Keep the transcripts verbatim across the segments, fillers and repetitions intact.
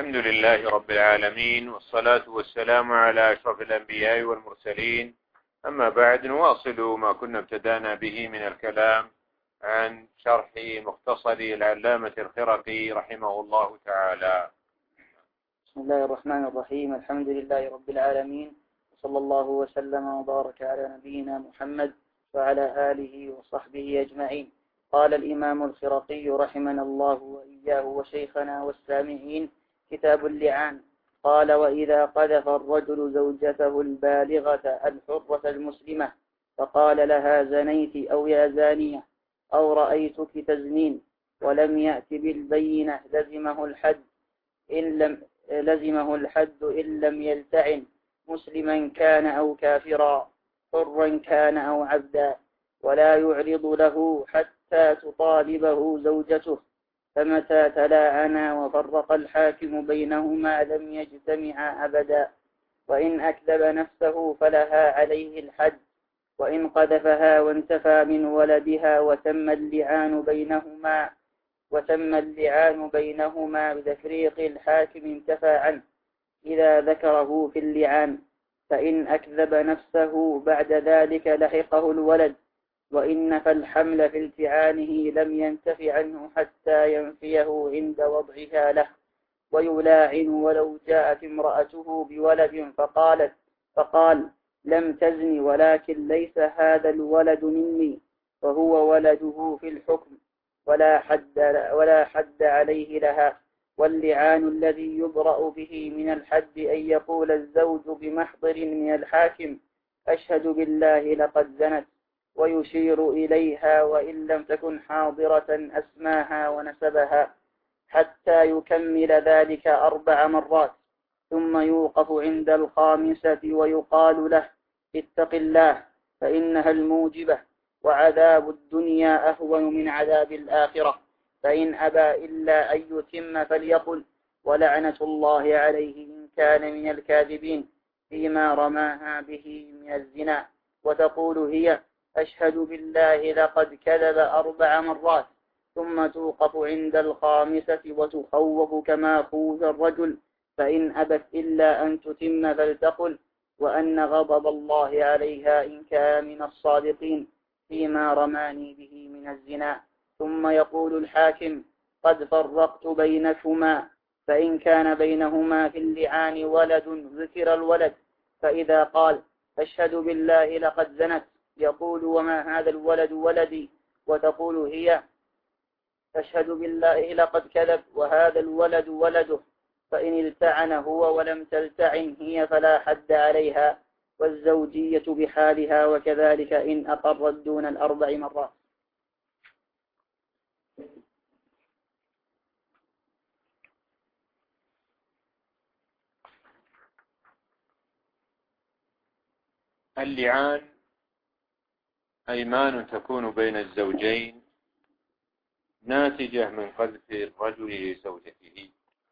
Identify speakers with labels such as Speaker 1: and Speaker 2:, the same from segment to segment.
Speaker 1: الحمد لله رب العالمين، والصلاة والسلام على أشرف الأنبياء والمرسلين. أما بعد، نواصل ما كنا ابتدانا به من الكلام عن شرح مختصر العلامة الخرقي رحمه الله تعالى.
Speaker 2: بسم الله الرحمن الرحيم. الحمد لله رب العالمين، وصلى الله وسلم وبارك على نبينا محمد وعلى آله وصحبه أجمعين. قال الإمام الخرقي رحمنا الله وإياه وشيخنا والسامعين: كتاب اللعان. قال: وإذا قذف الرجل زوجته البالغة الحرة المسلمة فقال لها: زنيت أو يا زانية أو رأيتك تزنين، ولم يأت بالبينة لزمه الحد إن لم لزمه الحد إن لم يلتعن، مسلما كان أو كافرا، حرا كان أو عبدا، ولا يعرض له حتى تطالبه زوجته. فمتى تلاعنا وفرق الحاكم بينهما لم يجتمعا أبدا. وإن أكذب نفسه فلها عليه الحد، وإن قذفها وانتفى من ولدها وتم اللعان بينهما وتم اللعان بينهما بتفريق الحاكم انتفى عنه إذا ذكره في اللعان. فإن أكذب نفسه بعد ذلك لحقه الولد، وإن نفى الحمل في التعانه لم ينتف عنه حتى ينفيه عند وضعها له. ويلاعن ولو جاءت امرأته بولد فقالت فقال: لم تزن، ولكن ليس هذا الولد مني، فهو ولده في الحكم، ولا حد, ولا حد عليه لها. واللعان الذي يبرأ به من الحد أن يقول الزوج بمحضر من الحاكم: أشهد بالله لقد زنت، ويشير إليها وإن لم تكن حاضرة أسماها ونسبها، حتى يكمل ذلك أربع مرات، ثم يوقف عند الخامسة ويقال له: اتق الله، فإنها الموجبة، وعذاب الدنيا أهون من عذاب الآخرة. فإن أبى إلا أن يتم فليقل: ولعنة الله عليه إن كان من الكاذبين فيما رماها به من الزنا. وتقول هي: أشهد بالله لقد كذب أربع مرات، ثم توقف عند الخامسة وتخوف كما خوف الرجل. فإن أبت إلا أن تتم فلتقل: وأن غضب الله عليها إن كان من الصادقين فيما رماني به من الزنا. ثم يقول الحاكم: قد فرقت بينكما. فإن كان بينهما في اللعان ولد ذكر الولد، فإذا قال: أشهد بالله لقد زنت، يقول: وما هذا الولد ولدي؟ وتقول هي: أشهد بالله لقد كذب، وهذا الولد ولده. فإن التعن هو ولم تلتعن هي فلا حد عليها، والزوجية بحالها، وكذلك إن أقرت دون الأربع مرات.
Speaker 1: اللعان أيمان تكون بين الزوجين ناتجة من قذف الرجل لزوجته.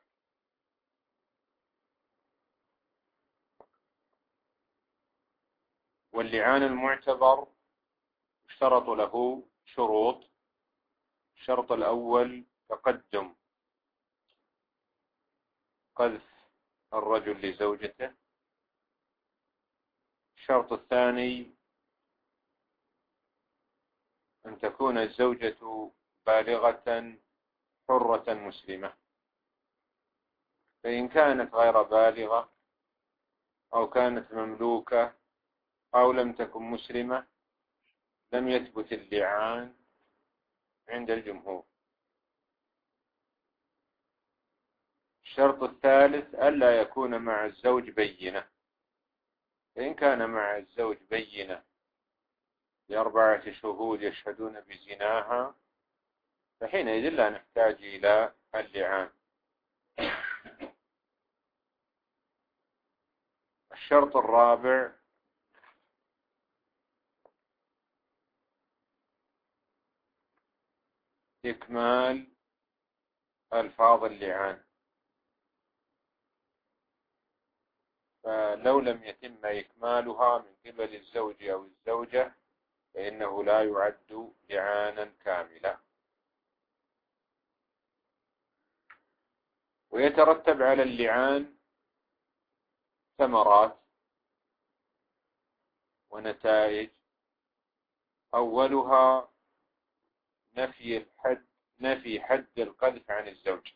Speaker 1: واللعان المعتبر اشترط له شروط. الشرط الأول تقدم قذف الرجل لزوجته. الشرط الثاني أن تكون الزوجة بالغة حرة مسلمة. فإن كانت غير بالغة أو كانت مملوكة أو لم تكن مسلمة لم يثبت اللعان عند الجمهور. الشرط الثالث ألا يكون مع الزوج بينة. فإن كان مع الزوج بينة لأربعة شهود يشهدون بزناها فحينئذ لا نحتاج إلى اللعان. الشرط الرابع إكمال ألفاظ اللعان. فلو لم يتم إكمالها من قبل الزوج أو الزوجة فإنه لا يعد لعانا كاملا. ويترتب على اللعان ثمرات ونتائج، أولها نفي الحد نفي حد القذف عن الزوج.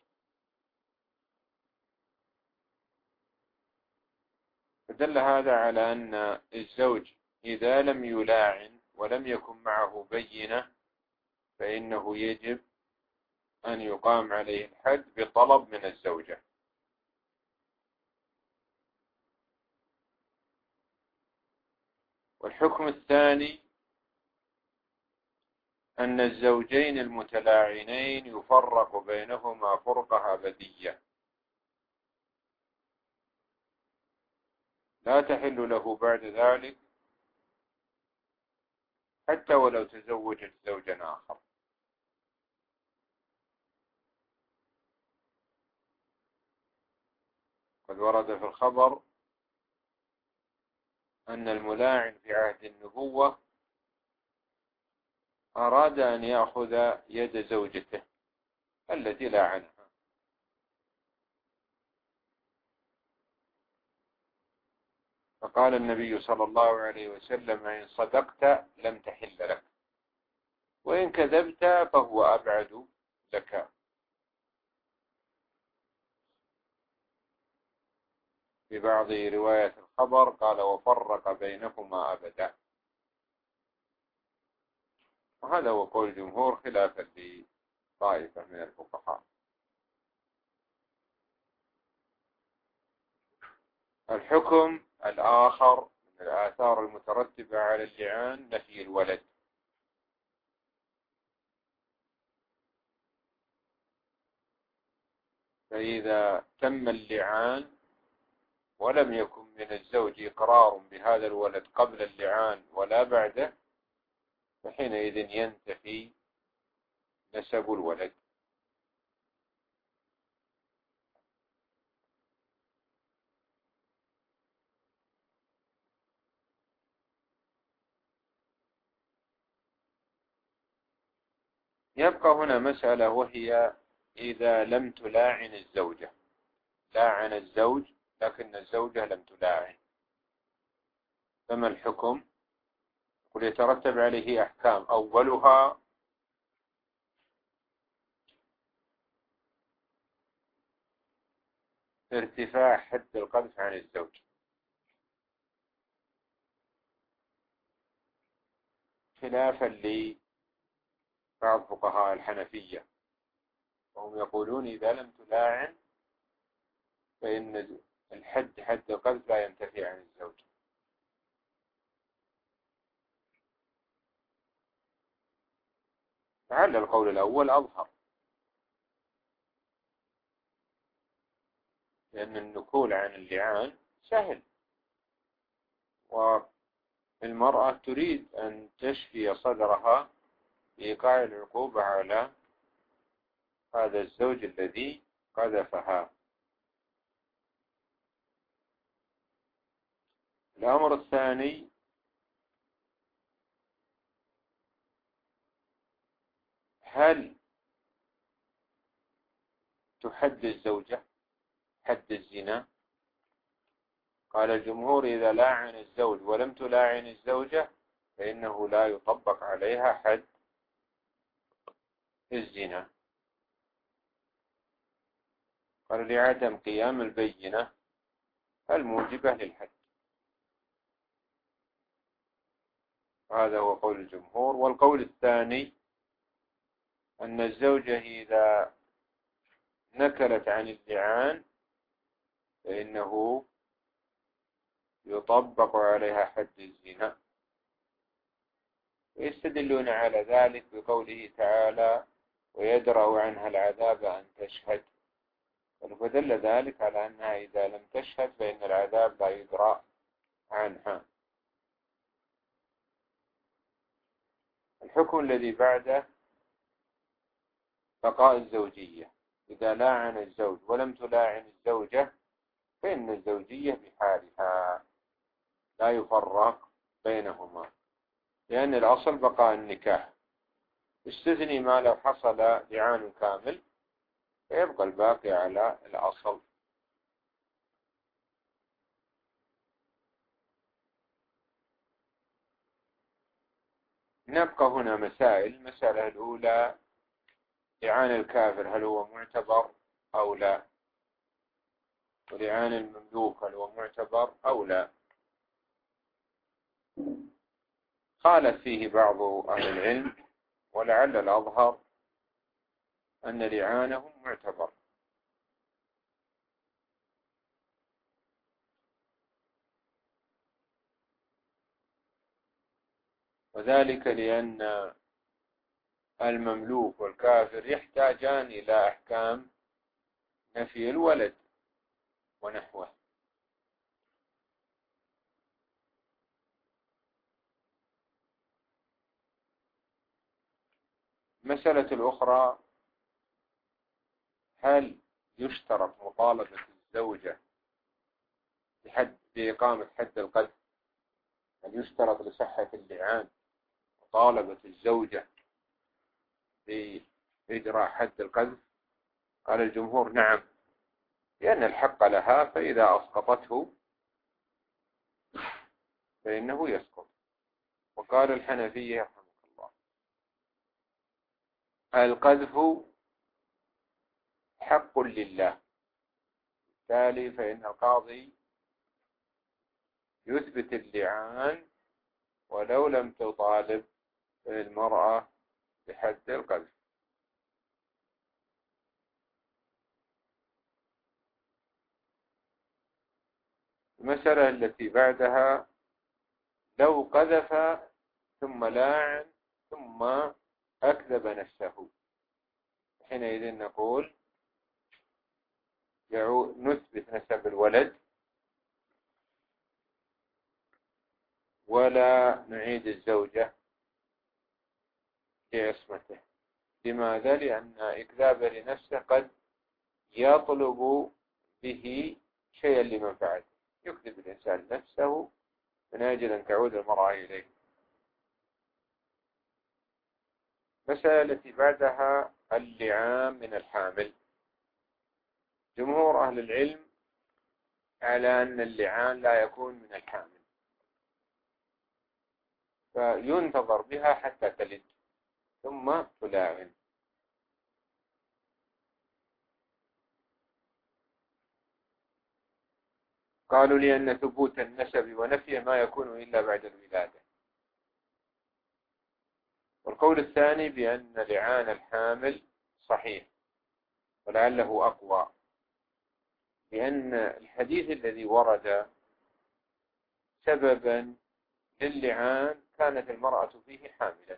Speaker 1: فدل هذا على أن الزوج إذا لم يلاعن ولم يكن معه بينة فإنه يجب أن يقام عليه الحد بطلب من الزوجة. والحكم الثاني أن الزوجين المتلاعنين يفرق بينهما فرقة أبدية، لا تحل له بعد ذلك حتى ولو تزوجت زوجا آخر. قد ورد في الخبر أن الملاعن في عهد النبوة أراد أن يأخذ يد زوجته التي لاعنها، فقال النبي صلى الله عليه وسلم: إن صدقت لم تحل لك، وإن كذبت فهو أبعد لك. في بعض رواية الخبر قال: وفرق بينهما أبدا. وهذا هو قول الجمهور خلافا لطائفة من الفقهاء. الحكم الآخر من الآثار المترتبة على اللعان نفي الولد. فإذا تم اللعان ولم يكن من الزوج إقرار بهذا الولد قبل اللعان ولا بعده، فحينئذ ينتفي نسب الولد. يبقى هنا مسألة، وهي إذا لم تلاعن الزوجة، لاعن الزوج لكن الزوجة لم تلاعن، فما الحكم؟ ويترتب عليه أحكام، أولها ارتفاع حد القذف عن الزوج، خلافا لبعض فقهاء الحنفية، وهم يقولون إذا لم تلاعن فإن الحد حد القذف لا ينتفي عن الزوج. لعل القول الأول أظهر، لأن النكول عن اللعان سهل، والمرأة تريد أن تشفي صدرها بإيقاع العقوبة على هذا الزوج الذي قذفها. الأمر الثاني هل تحد الزوجة حد الزنا؟ قال الجمهور: إذا لاعن الزوج ولم تلاعن الزوجة فإنه لا يطبق عليها حد الزنا. قال: لعدم قيام البينة الموجبة للحد. هذا هو قول الجمهور. والقول الثاني أن الزوجة إذا نكلت عن اللعان فإنه يطبق عليها حد الزنا، ويستدلون على ذلك بقوله تعالى: ويدرأ عنها العذاب أن تشهد. فدل ذلك على أنها إذا لم تشهد فإن العذاب لا يدرأ عنها. الحكم الذي بعده بقاء الزوجية. إذا لاعن الزوج ولم تلاعن الزوجة فإن الزوجية بحالها لا يفرق بينهما، لأن الأصل بقاء النكاح. استثني ما لو حصل لعان كامل، فيبقى الباقي على الأصل. نبقى هنا مسائل. المسألة الأولى: لعان الكافر هل هو معتبر أو لا؟ ولعان المملوك هل هو معتبر أو لا؟ خالف فيه بعض أهل العلم، ولعل الأظهر أن لعانهم معتبر. وذلك لأن المملوك والكافر يحتاجان إلى أحكام نفي الولد ونحوه. المسألة الأخرى: هل يشترط مطالبة الزوجة بحد بإقامة حد القذف؟ هل يشترط لصحة اللعان مطالبة الزوجة بإجراء حد القذف؟ قال الجمهور نعم، لأن الحق لها، فإذا أسقطته فإنه يسقط. وقال الحنفية رحمه الله: القذف حق لله، بالتالي فإن القاضي يثبت اللعان ولو لم تطالب المرأة بحد القذف. المسألة التي بعدها: لو قذف ثم لاعن ثم أكذب نفسه، حينئذ نقول نثبت نسب الولد ولا نعيد الزوجة لعصمته. لماذا؟ لأن إكذاب لنفسه قد يطلب به شيئا لمنفعته، يكذب الإنسان نفسه من أجل أن تعود المرأة إليه. المسألة التي بعدها: اللعان من الحامل. جمهور أهل العلم على أن اللعان لا يكون من الحامل، فينتظر بها حتى تلد ثم تلاعن. قالوا لأن ثبوت النسب ونفيه ما يكون إلا بعد الولادة. والقول الثاني بأن لعان الحامل صحيح، ولعله أقوى، لأن الحديث الذي ورد سببا للعان كانت المرأة فيه حاملا.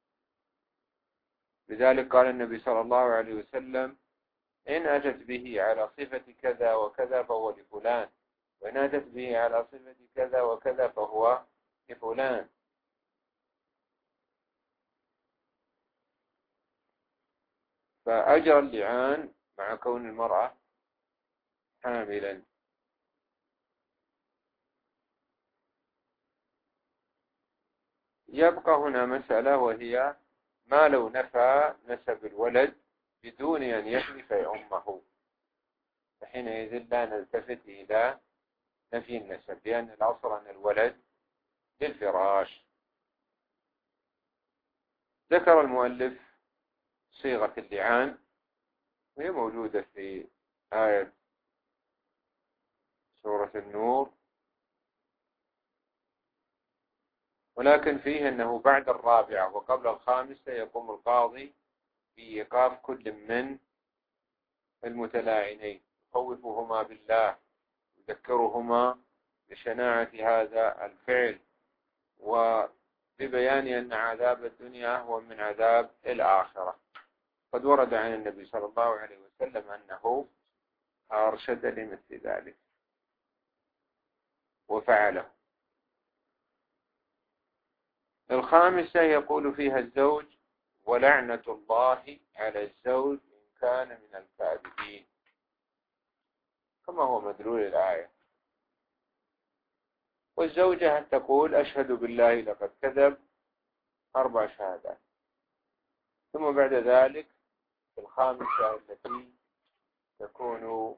Speaker 1: لذلك قال النبي صلى الله عليه وسلم: إن أتت به على صفة كذا وكذا فهو لفلان، وإن أتت به على صفة كذا وكذا فهو لفلان. فأجرى اللعان مع كون المرأة حاملا. يبقى هنا مسألة، وهي: ما لو نفى نسب الولد بدون أن يحلف أمه؟ فحينئذ لا نلتفت إلى نفي النسب، لأن الأصل أن الولد للفراش. ذكر المؤلف صيغة اللعان، وهي موجودة في آية سورة النور، ولكن فيه أنه بعد الرابعة وقبل الخامسة يقوم القاضي بإيقاف كل من المتلاعنين، يخوفهما بالله، يذكرهما بشناعة هذا الفعل، وببيان أن عذاب الدنيا أهون من عذاب الآخرة. قد ورد عن النبي صلى الله عليه وسلم أنه أرشد لمثل ذلك وفعله. الخامسة يقول فيها الزوج: ولعنة الله على الزوج إن كان من الكاذبين، كما هو مدلول الآية. والزوجة تقول: أشهد بالله لقد كذب، أربع شهادات. ثم بعد ذلك الخامسة التي تكون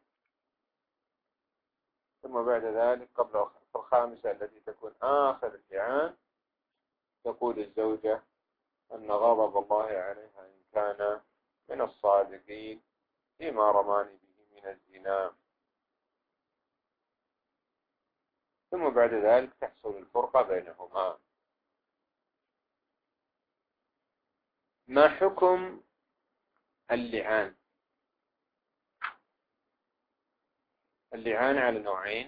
Speaker 1: ثم بعد ذلك قبل الخامسة التي تكون آخر اللعان تقول الزوجة أن غضب الله عليها إن كان من الصادقين فيما رماني به من الزنا. ثم بعد ذلك تحصل الفرقة بينهما. ما حكم اللعان؟ اللعان على نوعين.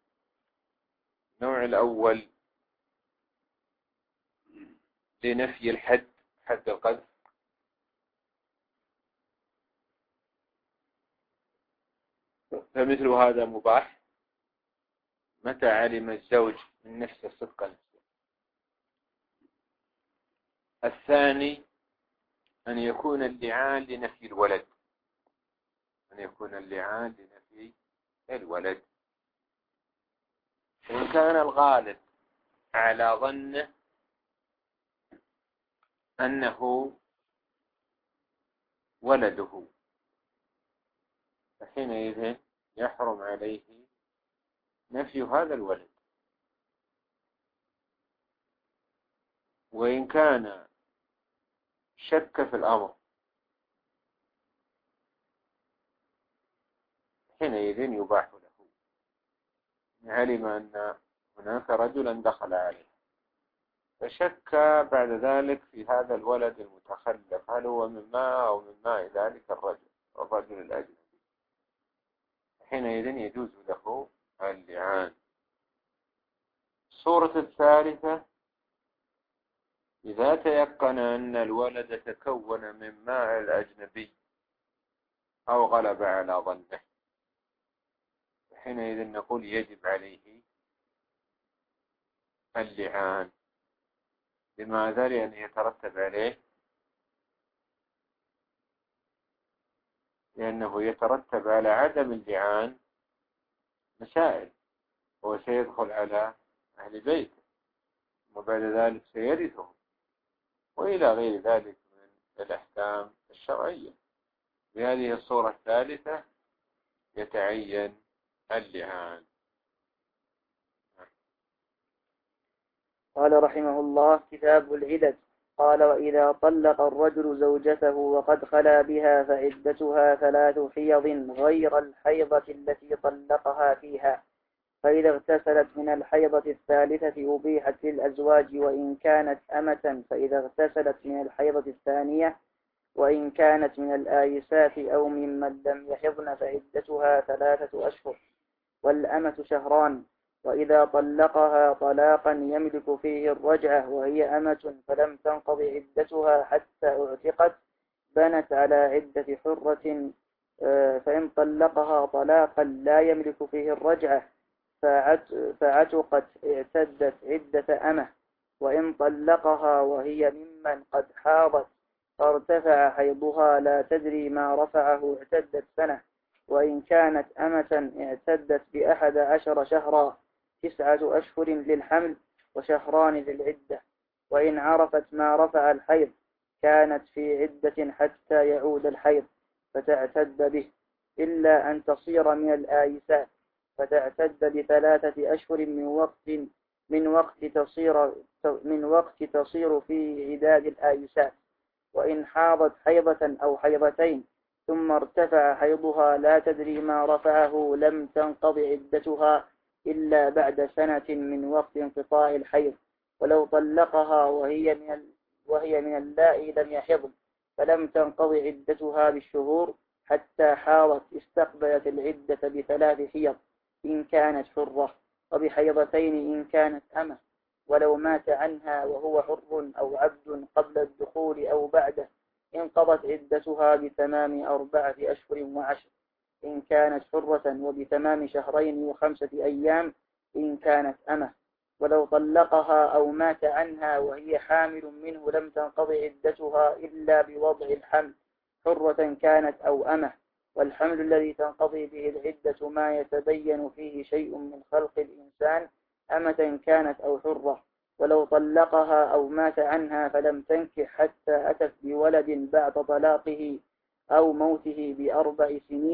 Speaker 1: النوع الأول لنفي الحد، حد القذف، فمثل هذا مباح متى علم الزوج من نفسه صدق نفسه. الثاني أن يكون اللعان لنفي الولد، أن يكون اللعان لنفي الولد. إن كان الغالب على ظنه أنه ولده فحينئذ يحرم عليه نفي هذا الولد. وإن كان شك في الأمر حينئذ يباح له، علم أن هناك رجلا دخل عليه فشك بعد ذلك في هذا الولد المتخلف هل هو من ماء أو من ماء ذلك الرجل الرجل الأجنبي، حينئذ يجوز له اللعان. الصورة الثالثة إذا تيقن أن الولد تكون من ماء الأجنبي أو غلب على ظنه حينئذ نقول يجب عليه اللعان. لماذا؟ لأن يترتب عليه لأنه يترتب على عدم اللعان مسائل، هو سيدخل على أهل بيته وبعد ذلك سيرثهم وإلى غير ذلك من الأحكام الشرعية. بهذه الصورة الثالثة يتعين اللعان.
Speaker 2: قال رحمه الله: كتاب العدد. قال: وإذا طلق الرجل زوجته وقد خلا بها فعدتها ثلاث حيض غير الحيضة التي طلقها فيها، فإذا اغتسلت من الحيضة الثالثة أبيحت للأزواج وإن كانت أمة، فإذا اغتسلت من الحيضة الثانية وإن كانت من الآيسات أو ممن لم يحضن فعدتها ثلاثة أشهر، والأمة شهران. وإذا طلقها طلاقا يملك فيه الرجعة وهي أمة فلم تنقض عدتها حتى اعتقت بنت على عدة حرة، فإن طلقها طلاقا لا يملك فيه الرجعة فعتقت اعتدت عدة أمة. وإن طلقها وهي ممن قد حاضت فارتفع حيضها لا تدري ما رفعه اعتدت سنة. وإن كانت أمة اعتدت بأحد عشر شهرا، تسعة أشهر للحمل وشهران للعدة. وإن عرفت ما رفع الحيض كانت في عدة حتى يعود الحيض فتعتد به، إلا أن تصير من الآيسات فتعتد بثلاثة أشهر من وقت من وقت تصير من وقت تصير في عداد الآيسات. وإن حاضت حيضة أو حيضتين ثم ارتفع حيضها لا تدري ما رفعه لم تنقض عدتها إلا بعد سنة من وقت انقطاع الحيض. ولو طلقها وهي من ال... وهي من اللائي لم يحضن فلم تنقض عدتها بالشهور حتى حاضت استقبلت العدة بثلاث حيض إن كانت حرة، وبحيضتين إن كانت أمة. ولو مات عنها وهو حر أو عبد قبل الدخول أو بعده انقضت عدتها بتمام أربعة أشهر وعشر إن كانت حرة، وبتمام شهرين وخمسة أيام إن كانت أمة. ولو طلقها أو مات عنها وهي حامل منه لم تنقض عدتها إلا بوضع الحمل، حرة كانت أو أمة. والحمل الذي تنقضي به العدة ما يتبين فيه شيء من خلق الإنسان، أمة كانت أو حرة. ولو طلقها أو مات عنها فلم تنكح حتى أتت بولد بعد طلاقه أو موته بأربع سنين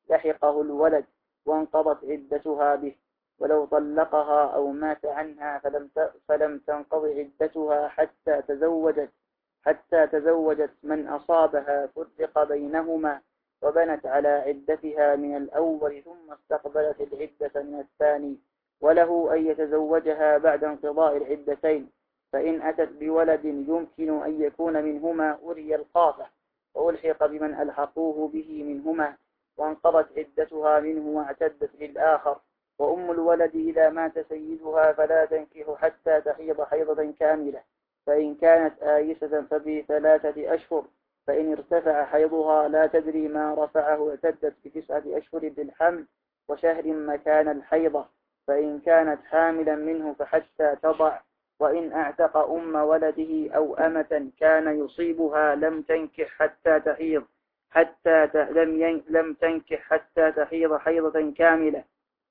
Speaker 2: لحقه الولد وانقضت عدتها به. ولو طلقها أو مات عنها فلم فلم تنقض عدتها حتى تزوجت حتى تزوجت من أصابها فرق بينهما وبنت على عدتها من الأول ثم استقبلت العدة من الثاني، وله أن يتزوجها بعد انقضاء العدتين. فإن أتت بولد يمكن أن يكون منهما أري القافة وألحق بمن ألحقوه به منهما وانقضت عدتها منه واعتدت للآخر. وأم الولد إذا مات سيدها فلا تنكح حتى تحيض حيضة كاملة، فإن كانت آيسة فبثلاثة أشهر، فإن ارتفع حيضها لا تدري ما رفعه اعتدت بتسعة أشهر بالحمل وشهر مكان الحيضة، فإن كانت حاملا منه فحتى تضع. وإن اعتق أم ولده أو أمة كان يصيبها لم تنكح حتى تحيض حتى ت... لم, ين... لم تنكح حتى تحيض حيضة كاملة.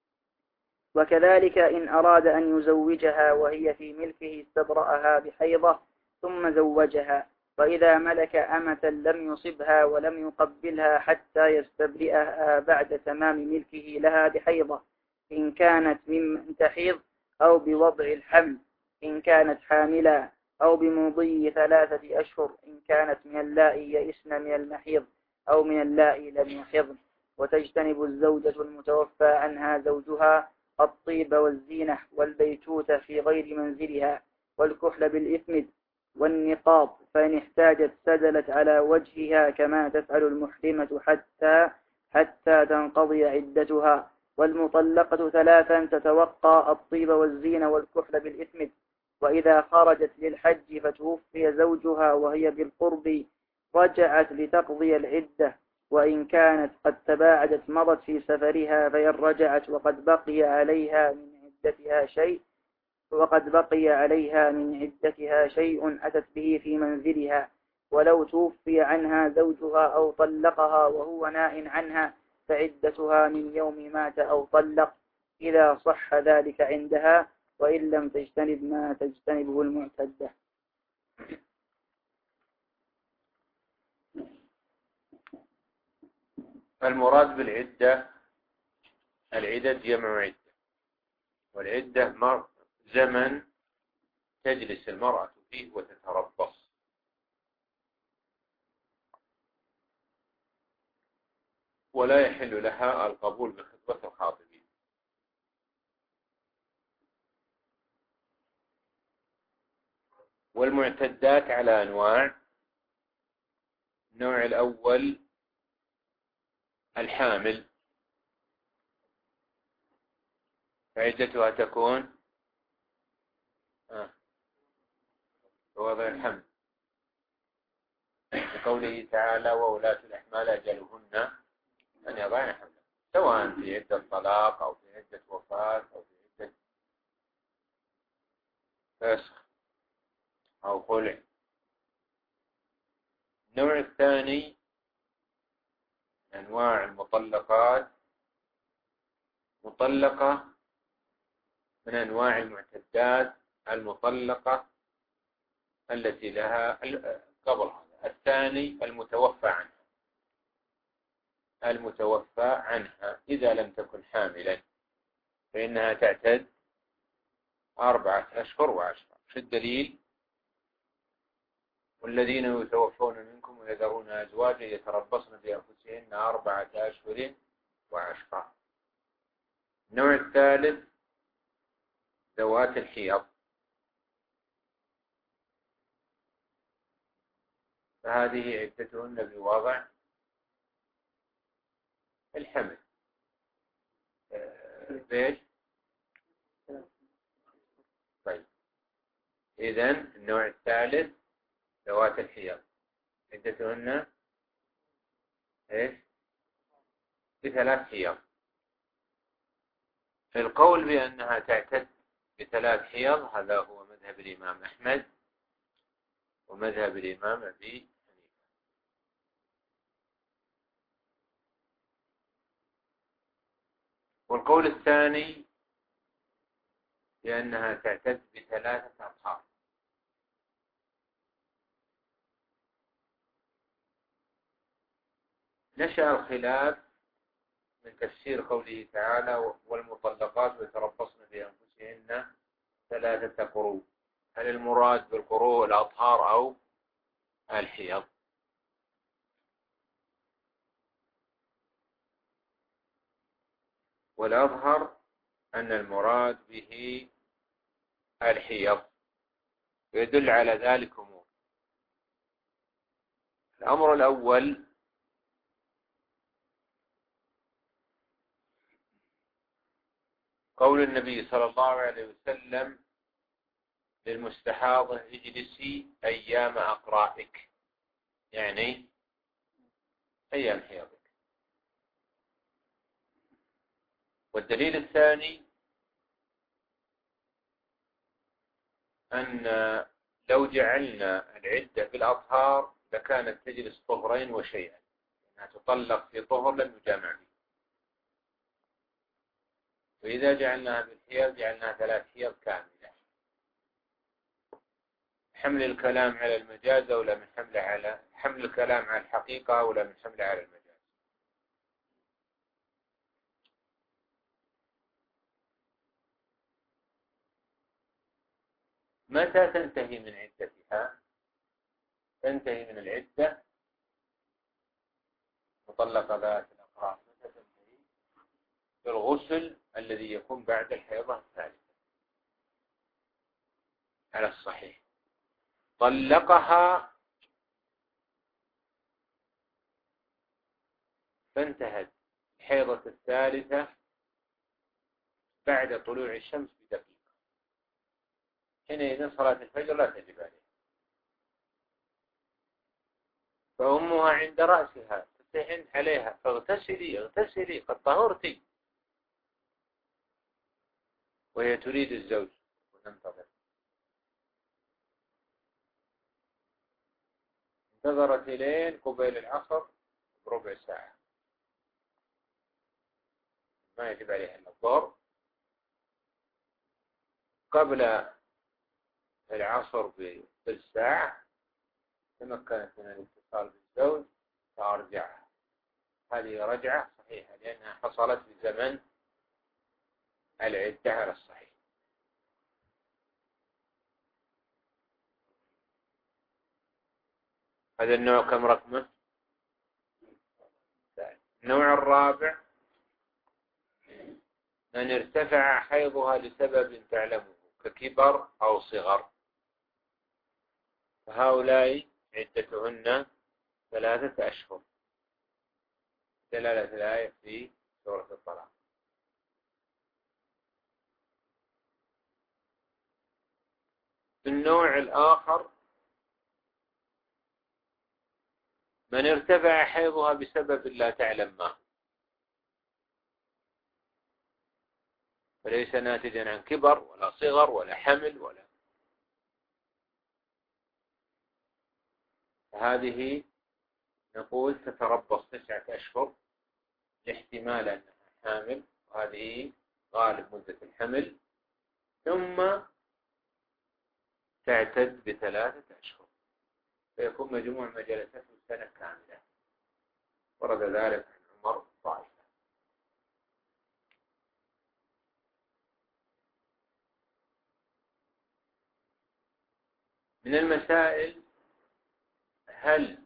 Speaker 2: وكذلك إن أراد أن يزوجها وهي في ملكه استبرأها بحيضة ثم زوجها. وإذا ملك أمة لم يصبها ولم يقبلها حتى يستبرئها بعد تمام ملكه لها بحيضة إن كانت ممن تحيض أو بوضع الحمل إن كانت حاملا أو بمضي ثلاثة أشهر إن كانت من اللائي يئسن من المحيض أو من اللائي لم يحضن. وتجتنب الزوجة المتوفى عنها زوجها الطيب والزينة والبيتوت في غير منزلها والكحل بالإثمد والنقاب، فإن احتاجت سدلت على وجهها كما تفعل المحرمة حتى حتى تنقضي عدتها. والمطلقة ثلاثا تتوقى الطيب والزينة والكحل بالإثمد. وإذا خرجت للحج فتوفي زوجها وهي بالقرب رجعت لتقضي العدة، وإن كانت قد تباعدت مضت في سفرها فإن رجعت وقد بقي عليها من عدتها شيء وقد بقي عليها من عدتها شيء أتت به في منزلها. ولو توفي عنها زوجها أو طلقها وهو ناء عنها فعدتها من يوم مات أو طلق إذا صح ذلك عندها، وإن لم تجتنب ما تجتنبه المعتدة.
Speaker 1: المراد بالعدة العدة جمع عدة، والعدة مر زمن تجلس المرأة فيه وتتربص. ولا يحل لها القبول بخطبة الخاطبين. والمعتدات على أنواع. النوع الأول الحامل، فعدتها تكون بوضع الحمل لقوله تعالى وولاة الأحمال أجلهن أن يضعن حملا، سواء في عدة طلاق أو في عدة وفاة أو في عدة فسخ أو خلع. النوع الثاني أنواع المطلقات مطلقة من أنواع المعتدات المطلقة التي لها قبل هذا. الثاني المتوفى عنها المتوفى عنها إذا لم تكن حاملا فإنها تعتد أربعة أشهر وعشرة. شو الدليل؟ والذين يتوفون منكم ويذرون أزواجا يتربصن بأنفسهن أربعة أشهر وعشرة. النوع الثالث ذوات الحيض، فهذه عدتهن بوضع الحمل. بيش؟ طيب، إذن النوع الثالث ذوات الحيض عدتهن إيش؟ بثلاث حيض. في القول بأنها تعتد بثلاث حيض هذا هو مذهب الإمام أحمد ومذهب الإمام أبي حنيفة. والقول الثاني بأنها تعتد بثلاثة أطهار. نشأ الخلاف من تفسير قوله تعالى والمطلقات يتربصن بأنفسهن ثلاثة قروء، هل المراد بالقروء الأطهار أو الحيض؟ والأظهر أن المراد به الحيض، ويدل على ذلك أمور. الأمر الأول قول النبي صلى الله عليه وسلم للمستحاضة اجلسي أيام أقرائك، يعني أيام حيضك. والدليل الثاني أن لو جعلنا العدة بالأطهار لكانت تجلس طهرين وشيئا، أنها تطلق في طهر لم يجامع به. وإذا جعلناها بالحيض جعلناها ثلاث حيض كاملة. حمل الكلام على المجاز ولا من حمله على حمل الكلام على الحقيقة ولا من حمله على المجاز؟ متى تنتهي من عدتها؟ تنتهي من العدة مطلقة ذات الأقراء متى تنتهي؟ بالغسل الذي يكون بعد الحيضة الثالثة على الصحيح. طلقها فانتهت الحيضة الثالثة بعد طلوع الشمس بدقيقة، حينئذ صلاة الفجر لا تجب عليها، فأمها عند رأسها تتحن عليها اغتسلي اغتسلي قد طهرتي، وهي تريد الزوج وننتظر. انتظرت إلين قبيل العصر بربع ساعة، ما يجب عليها إلا الظهر. قبل العصر بالساعة تمكنت من الاتصال بالزوج فأرجعها، هذه رجعة صحيحة لأنها حصلت بزمن العدة على الصحيح. هذا النوع كم رقمه؟ النوع الرابع من ارتفع حيضها لسبب تعلمه ككبر أو صغر، فهؤلاء عدتهن ثلاثة أشهر دلالة الآية في سورة الطلاق. النوع الآخر من ارتفع حيضها بسبب لا تعلم ما، فليس ناتجا عن كبر ولا صغر ولا حمل ولا، هذه نقول تتربص تسعة أشهر لاحتمال أنها حامل، وهذه غالب مدة الحمل، ثم تعتد بثلاثة أشهر، فيكون مجموع ما جلسته سنة كاملة. ورد ذلك عن عمر طائفة. من المسائل هل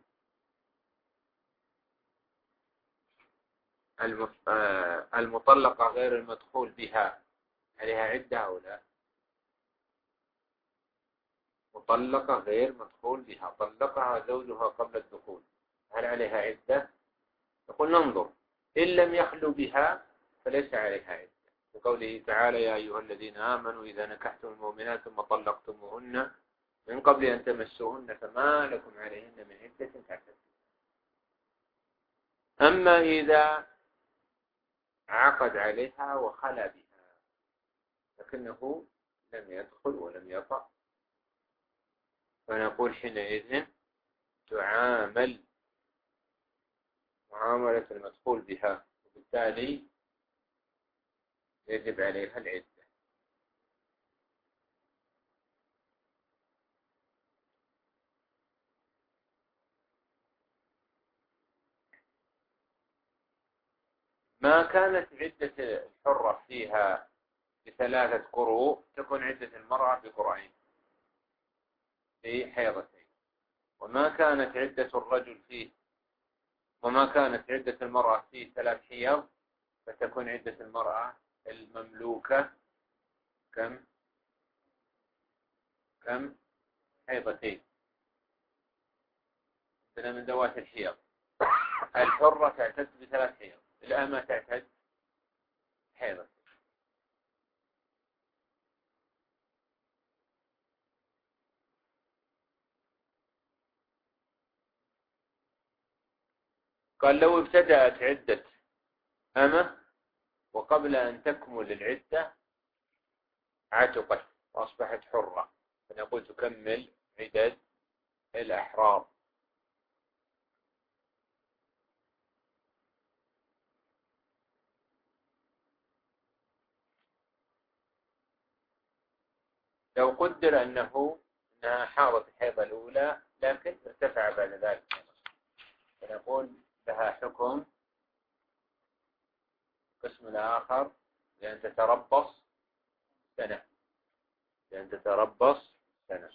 Speaker 1: المطلقة غير المدخول بها عليها عدة أو لا؟ مطلقة غير مدخول بها طلقها زوجها قبل الدخول، هل عليها عدة؟ نقول ننظر، إن لم يخلو بها فليس عليها عدة، وقوله تعالى يا أيها الذين آمنوا إذا نكحتم المؤمنات ثم طلقتموهن من قبل أن تمسوهن فما لكم عليهن من عدة تعتدون. أما إذا عقد عليها وخلى بها لكنه لم يدخل ولم يطأ، فنقول حينئذ تعامل معاملة المدخول بها، وبالتالي يجب عليها العدة. ما كانت عدة الحرة فيها بثلاثة قروء تكون عدة المرأة بقرعين في حيضتين. وما كانت عدة الرجل فيه وما كانت عدة المرأة فيه ثلاث حيض فتكون عدة المرأة المملوكة كم كم حيضتين من ذوات الحيض. الحرة تعتد بثلاث حيض، الأمة تعتد حيضتين. قال لو ابتدأت عدة أمة وقبل أن تكمل العدة عتقت وأصبحت حرة فنقول تكمل عدد الأحرار. لو قدر أنه أنها حاضت الحيضة الأولى لكن ارتفع بعد ذلك فنقول لها حكم القسم الآخر لأن تتربص سنة لأن تتربص سنة.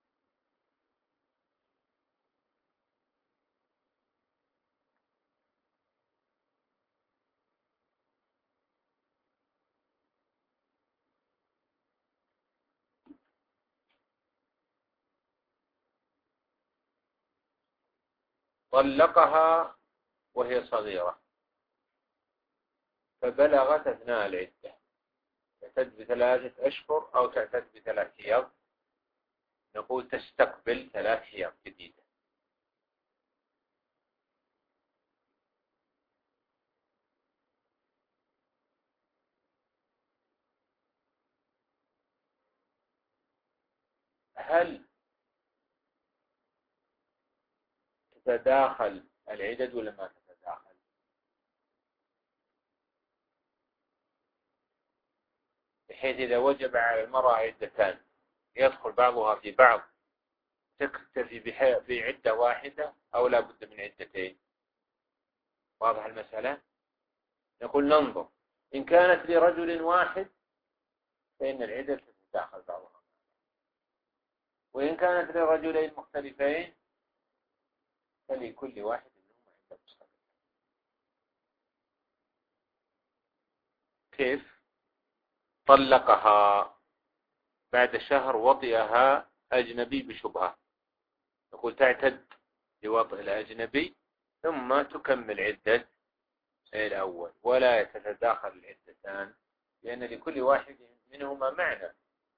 Speaker 1: طلقها وهي صغيرة فبلغت أثناء العدة تعتد بثلاثة أشهر أو تعتد بثلاث حيض نقول تستقبل ثلاث حيض جديدة. هل تتداخل العدد ولا ما تتداخل؟ بحيث إذا وجب على المرأة عدتان يدخل بعضها في بعض تكتفي بعدة واحدة أو لا بد من عدتين؟ واضح المسألة؟ نقول ننظر إن كانت لرجل واحد فإن العدة تتداخل بعضها، وإن كانت لرجلين مختلفين فلكل واحد منهما عدة مستقلة. كيف؟ طلقها بعد شهر وطئها أجنبي بشبهة نقول تعتد بوطئ الأجنبي ثم تكمل عدة الأول ولا تتداخل العدتان لأن لكل واحد منهما معنى.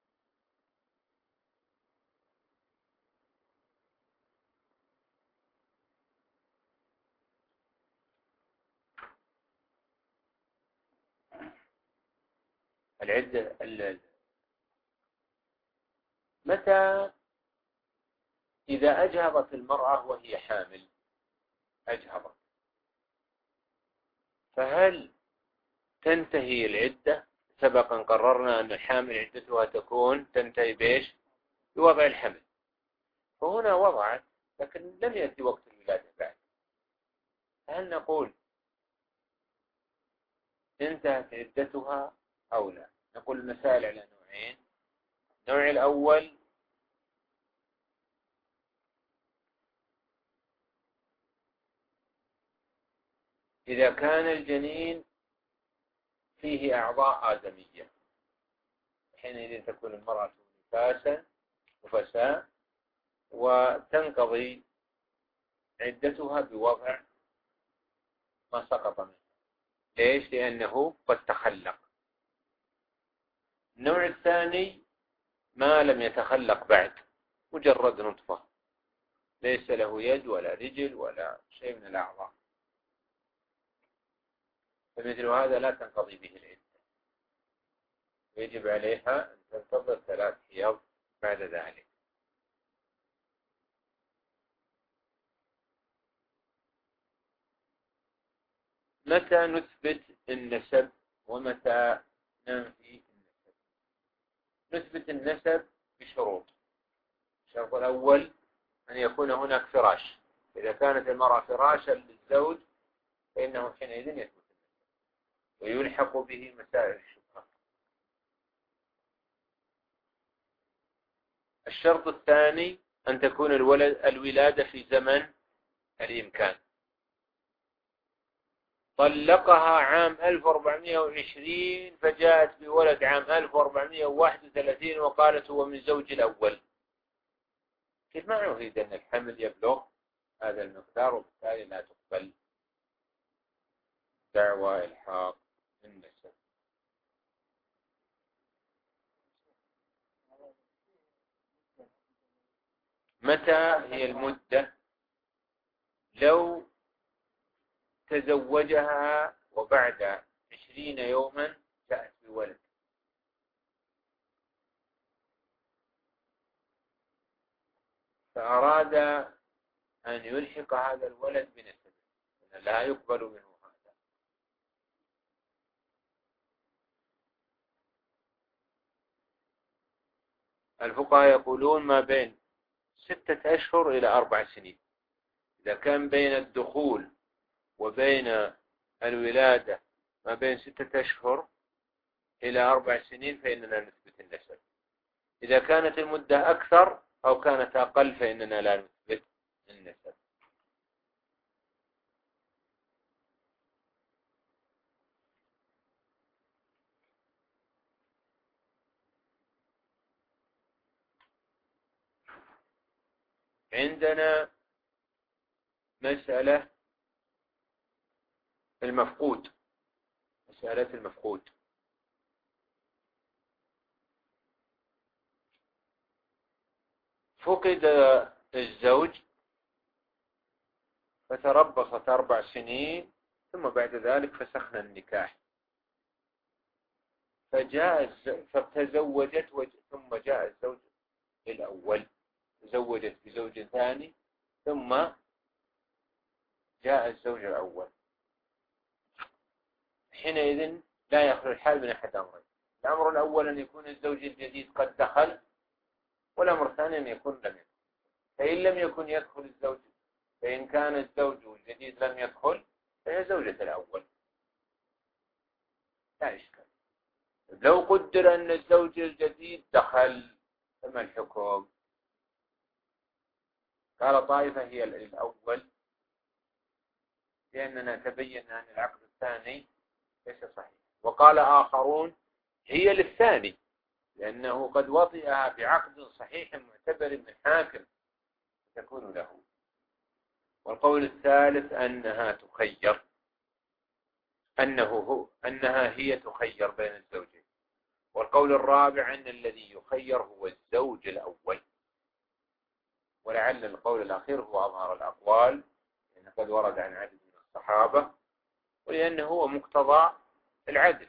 Speaker 1: العدة متى إذا أجهضت المرأة وهي حامل أجهضت فهل تنتهي العدة؟ سبقا قررنا أن الحامل عدتها تكون تنتهي بإيش؟ بوضع الحمل، فهنا وضعت لكن لم يأتي وقت الولادة بعد، هل نقول انتهت عدتها أو لا؟ نقول المسائل على نوعين. النوع الأول إذا كان الجنين فيه أعضاء آدمية حينئذ تكون المرأة نفاسا نفساء وتنقضي عدتها بوضع ما سقط منه. ليش؟ لأنه قد تخلق. النوع الثاني ما لم يتخلق بعد مجرد نطفة ليس له يد ولا رجل ولا شيء من الأعضاء فمثل هذا لا تنقضي به العدة ويجب عليها أن تنتظر ثلاث حيض بعد ذلك. متى نثبت النسب ومتى ننفي النسب؟ نثبت النسب بشروط. الشرط الأول أن يكون هناك فراش، إذا كانت المرأة فراشا للزوج فإنه حينئذ يثبت النسب. ويلحق به مسائل الشبهة. الشرط الثاني أن تكون الولد الولادة في زمن الإمكان. طلقها عام ألف وأربعمائة وعشرين فجاءت بولد عام ألف وأربعمائة وواحد وثلاثين وقالت هو من زوج الأول، كيف ما نريد أن الحمل يبلغ هذا المقدار، وبالتالي لا تقبل دعوى إلحاق النسب. متى هي المدة؟ لو تزوجها وبعد عشرين يوما جاءت بولد، فأراد أن يلحق هذا الولد بنسبه، لا يقبل منه هذا. الفقهاء يقولون ما بين ستة أشهر إلى أربع سنين. إذا كان بين الدخول وبين الولادة ما بين ستة أشهر إلى أربع سنين فإننا نثبت النسب. إذا كانت المدة أكثر أو كانت أقل فإننا لا نثبت النسب. عندنا مسألة المفقود، مسألة المفقود. فقد الزوج فتربصت أربع سنين ثم بعد ذلك فسخنا النكاح، فجاء فتزوجت ثم جاء الزوج الأول، تزوجت بزوج ثاني ثم جاء الزوج الأول. حينئذ لا يخلو الحال من أحد أمرين: الأمر الأول أن يكون الزوج الجديد قد دخل، والأمر الثاني أن يكون لم يدخل. فإن لم يكن يدخل الزوج، فإن كان الزوج الجديد لم يدخل فهي زوجة الأول، لا إشكال. لو قدر أن الزوج الجديد دخل فما الحكم؟ قال طائفة هي الأول، لأننا تبين أن العقد الثاني ليس صحيح. وقال آخرون هي للثاني، لأنه قد وطئها بعقد صحيح معتبر من حاكم تكون له. والقول الثالث أنها تخير، أنه هو أنها هي تخير بين الزوجين. والقول الرابع أن الذي يخير هو الزوج الأول. ولعل القول الأخير هو أظهر الأقوال، لأنه قد ورد عن عدد من الصحابة، ولأنه هو مقتضى العدل.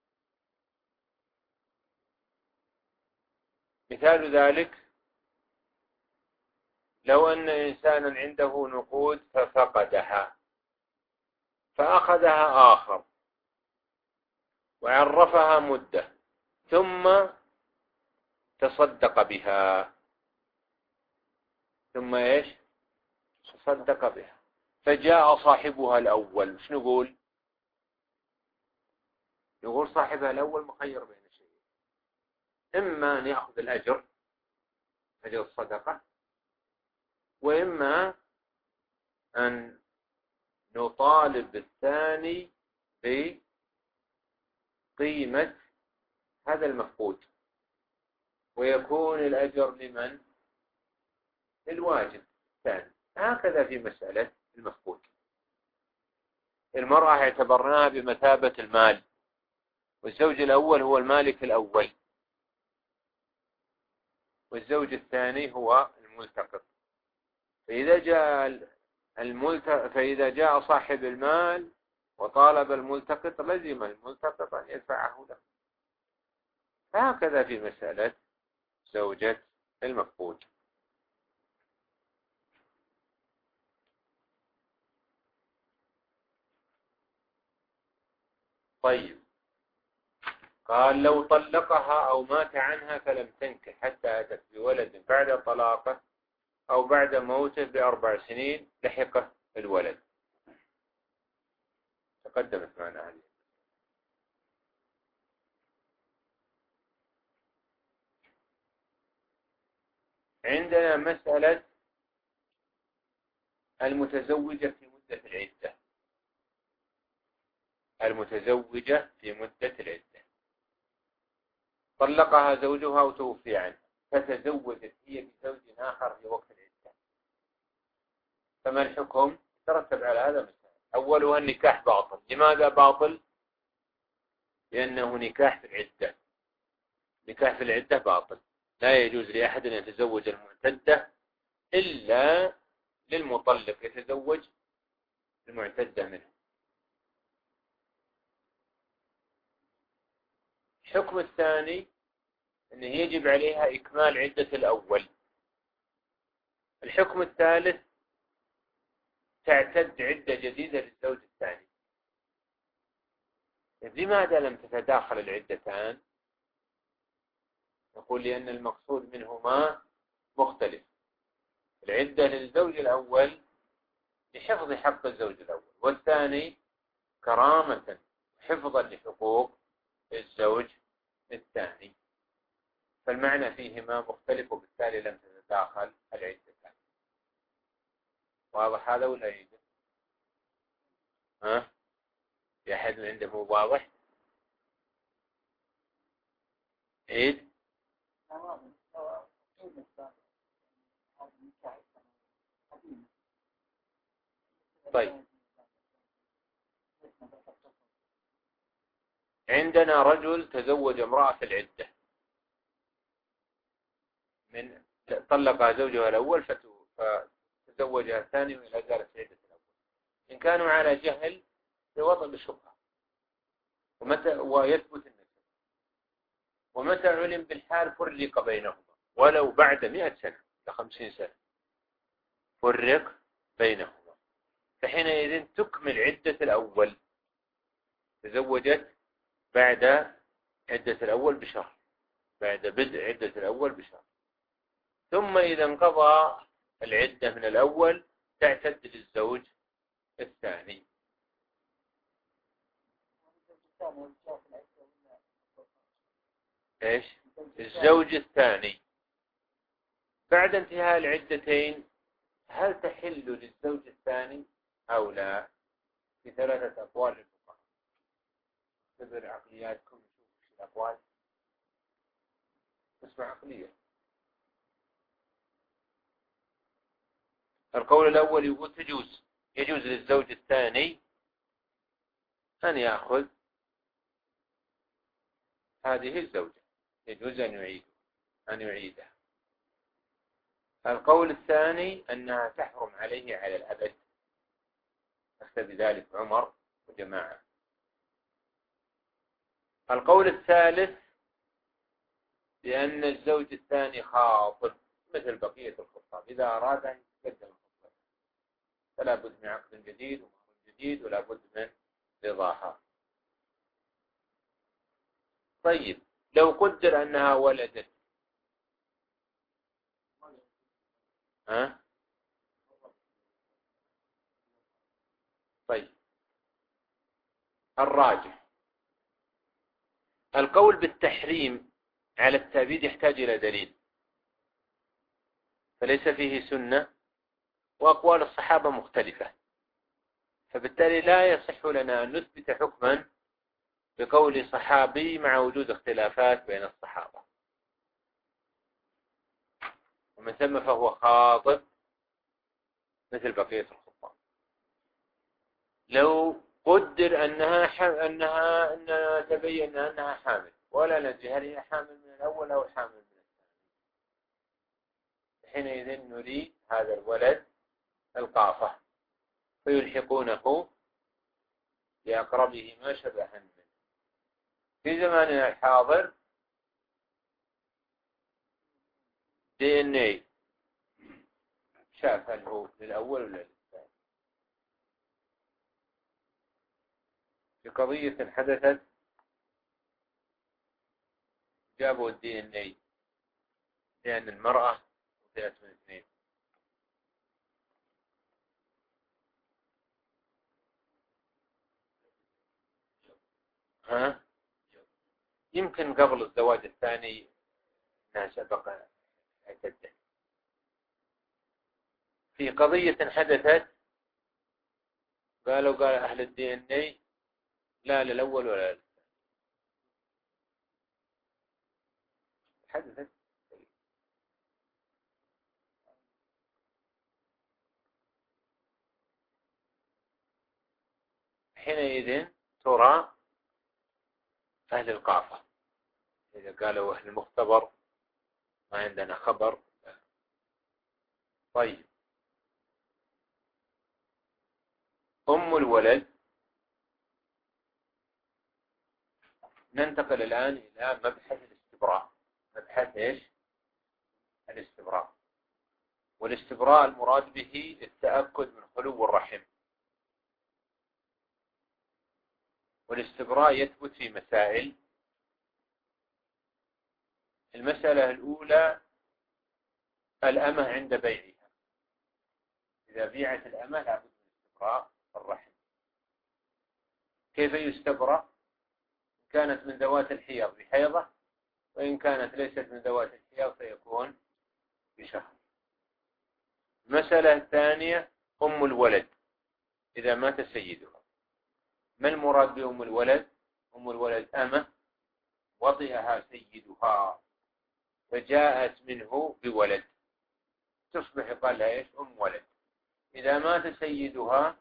Speaker 1: مثال ذلك لو أن إنسانا عنده نقود ففقدها فأخذها آخر وعرفها مدة ثم تصدق بها، ثم إيش تصدق بها، فجاء صاحبها الأول، شو نقول؟ نقول صاحبها الأول مخير بين شيئين: إما أن يأخذ الأجر، أجر الصدقة، وإما أن نطالب الثاني بقيمة هذا المفقود، ويكون الأجر لمن؟ للواجب الثاني. هكذا في مسألة المفقود. المرأة اعتبرناها بمثابة المال، والزوج الأول هو المالك الأول، والزوج الثاني هو الملتقط. فإذا جاء الملتقط فإذا جاء صاحب المال وطالب الملتقط لزم الملتقط أن يدفعه له. هكذا في مسألة زوجة المفقود. طيب، قال لو طلقها أو مات عنها فلم تنكح حتى أتت بولد بعد طلاقه أو بعد موته بأربع سنين لحقه الولد. تقدمت معنا هذه. عندنا مسألة المتزوجة في مدة العدة. المتزوجة في مدة العدة طلقها زوجها وتوفي عنها، فتزوجت هي بزوج آخر في وقت العدة، فما الحكم؟ ترتب على هذا مسألة. أولها النكاح باطل. لماذا باطل؟ لأنه نكاح في العدة. نكاح في العدة باطل. لا يجوز لأحد أن يتزوج المعتدة إلا للمطلق يتزوج المعتدة منه. الحكم الثاني أنه يجب عليها إكمال عدة الأول. الحكم الثالث تعتد عدة جديدة للزوج الثاني. لماذا لم تتداخل العدتان؟ نقول لأن المقصود منهما مختلف. العدة للزوج الأول لحفظ حق الزوج الأول، والثاني كرامة حفظا لحقوق الزوج الثاني، فالمعنى فيهما مختلف وبالتالي لم تتداخل العدتان. واضح هذا ولا يجب؟ ها؟ في أحد عنده واضح؟ عيد؟ طيب، عندنا رجل تزوج امرأة في العدة، من طلق زوجها الأول فتزوجها الثاني ولا زالت عدة الأول. إن كانوا على جهل بوضع بشبهة ومتى ويثبت النسب، ومتى علم بالحال فرق بينهما ولو بعد مئة سنة لخمسين سنة فرق بينهما، فحينئذ تكمل عدة الأول. تزوجت بعد عدة الأول بشهر، بعد بدء عدة الأول بشهر، ثم إذا انقضى العدة من الأول تعتد للزوج الثاني. إيش؟ الزوج الثاني بعد انتهاء العدتين هل تحل للزوج الثاني أو لا؟ في ثلاثة أقوال للفقهاء. تبر عقلياتكم نشوف الأقوال. اسمع عقلية. القول الأول يقول تجوز، يجوز للزوج الثاني أن يأخذ هذه الزوجة، يجوز أن يعيد أن يعيدها. القول الثاني أنها تحرم عليه على الأبد، أخذ بذلك عمر وجماعة. القول الثالث بأن الزوج الثاني خاطب مثل بقية الخطاب، إذا أراد أن يتقدم الخطبة فلا بد من عقد جديد ومهر جديد ولا بد من رضاها. طيب، لو قدر أنها ولدت ها؟ طيب، الراجح القول بالتحريم على التأبيد يحتاج إلى دليل، فليس فيه سنة، وأقوال الصحابة مختلفة، فبالتالي لا يصح لنا أن نثبت حكما بقول صحابي مع وجود اختلافات بين الصحابة، ومن ثم فهو خاطب مثل بقية الخطاب. لو قدر أنها حم... أنها أنها تبين أنها حامل ولا ندري هل هي حامل من الأول أو حامل من الثاني، حينئذ نريد هذا الولد القافة فيلحقونه بأقربه ما شبها منه. في زماننا الحاضر دي ان اي شاف هل هو للأول ولا للثاني. في قضية حدثت جابوا الدي ان اي لأن المرأة وثلاث من اثنين، ها؟ يمكن قبل الزواج الثاني انها سبق اعتدت، قضية حدثت قالوا قال أهل الدي إن إيه لا للأول ولا للثاني حدثت. حينئذ ترى أهل القافة إذا قالوا أهل المختبر ما عندنا خبر. طيب أم الولد ننتقل الآن إلى مبحث الاستبراء. مبحث إيش؟ الاستبراء. والاستبراء المراد به التأكد من خلو الرحم. والاستبراء يثبت في مسائل. المسألة الأولى الأمة عند بيعها. إذا بيعت الأمة لابد من استبراء الرحم. كيف يستبرأ؟ كانت من ذوات الحيض بحيضة، وإن كانت ليست من ذوات الحيض فيكون بشهر. المسألة الثانية أم الولد إذا مات سيدها. ما المراد بأم الولد؟ أم الولد أمة وطئها سيدها فجاءت منه بولد تصبح يقال لها إيش؟ أم ولد. إذا مات سيدها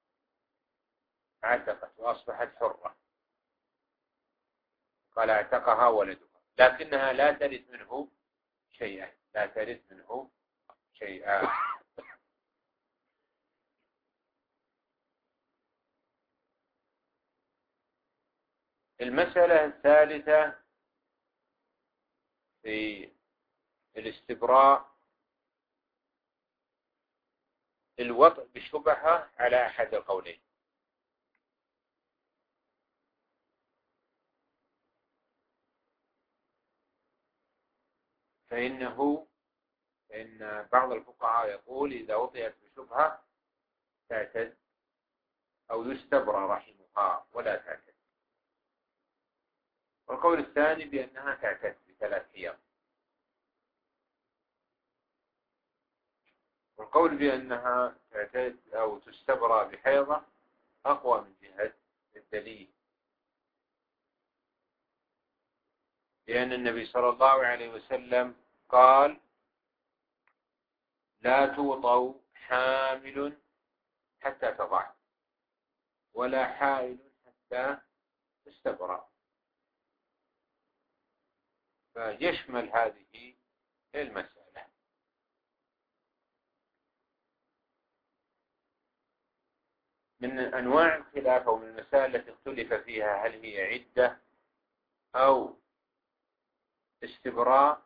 Speaker 1: عتقت وأصبحت حرة قال اعتقها ولدها، لكنها لا ترث منه شيئا. لا ترث منه شيئا. المسألة الثالثة في الاستبراء الوطء بشبهة على أحد القولين. فإنه فإن بعض الفقهاء يقول إذا وطئت بشبهة تعتد أو يستبرى رحمها ولا تعتد. والقول الثاني بأنها تعتد بثلاث أيام. والقول بأنها تعتد أو تستبرى بحيضة أقوى من جهة الدليل، لأن النبي صلى الله عليه وسلم قال لا توطأ حامل حتى تضع ولا حائل حتى تستبرأ. فيشمل هذه المسألة. من أنواع الخلاف أو من المسائل التي اختلف فيها هل هي عدة أو استبراء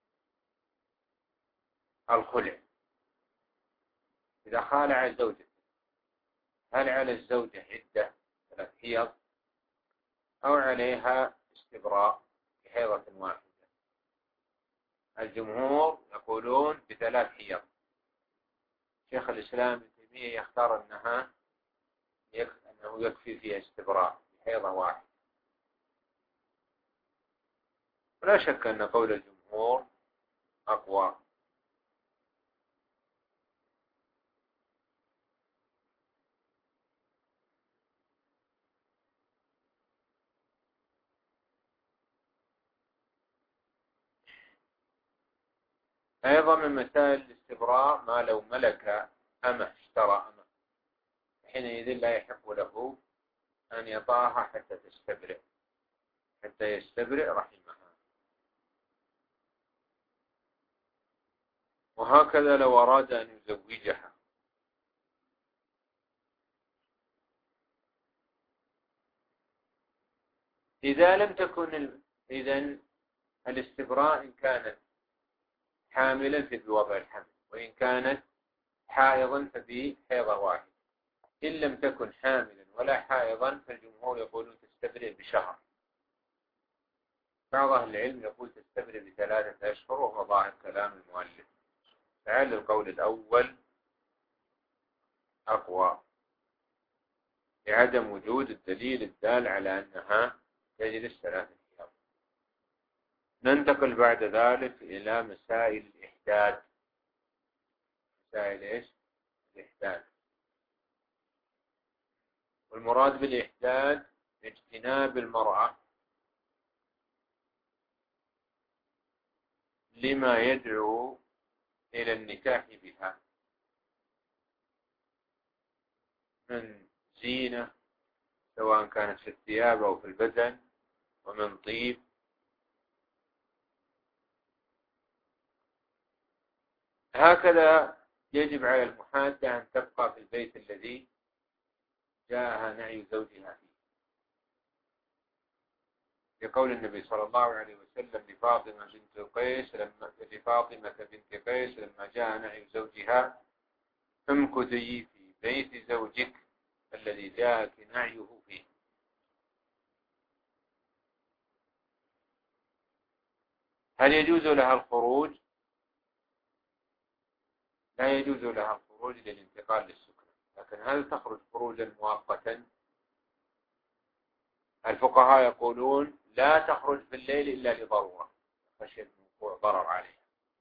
Speaker 1: الخلع. إذا خالع الزوجة هل على الزوجة عدة ثلاث حيض أو عليها استبراء بحيضة واحدة؟ الجمهور يقولون بثلاث حيض. شيخ الإسلام ابن تيمية يختار أنها أنه يكفي فيها استبراء بحيضة واحدة. ولا شك أن قول الجمهور أقوى. أيضا من مسائل الاستبراء ما لو ملك أمة اشترى أمة حينئذ لا يحق له أن يطاها حتى تستبرئ حتى يستبرئ رحمها. وهكذا لو أراد أن يزوجها إذا لم تكن إذن الاستبراء إن كانت حاملا فبوضع الحمل، وإن كانت حائضا فبحيضة واحدة. إن لم تكن حاملا ولا حائضا فالجمهور يقولون تستبرئ بشهر. بعض أهل العلم يقول تستبرئ بثلاثة أشهر، وهو ظاهر كلام المؤلف. فعل القول الأول أقوى لعدم وجود الدليل الدال على أنها تجلس ثلاثة أيام. ننتقل بعد ذلك إلى مسائل الإحداد. مسائل إيش؟ الإحداد. والمراد بالإحداد اجتناب المرأة لما يدعو إلى النكاح بها من زينة، سواء كانت في الثياب أو في البدن، ومن طيب. هكذا يجب على المحادة أن تبقى في البيت الذي جاءها نعي زوجها فيه، لقول النبي صلى الله عليه وسلم لفاطمة بنت قيس لما لفاطمة بنت قيس لما جاء نعي زوجها: امكثي في بيت زوجك الذي جاءك نعيه فيه. هل يجوز لها الخروج؟ لا يجوز لها الخروج للانتقال للسكنى، لكن هل تخرج خروجا مؤقتا؟ الفقهاء يقولون لا تخرج في الليل إلا لضرورة، خشية من وقوع ضرر عليها،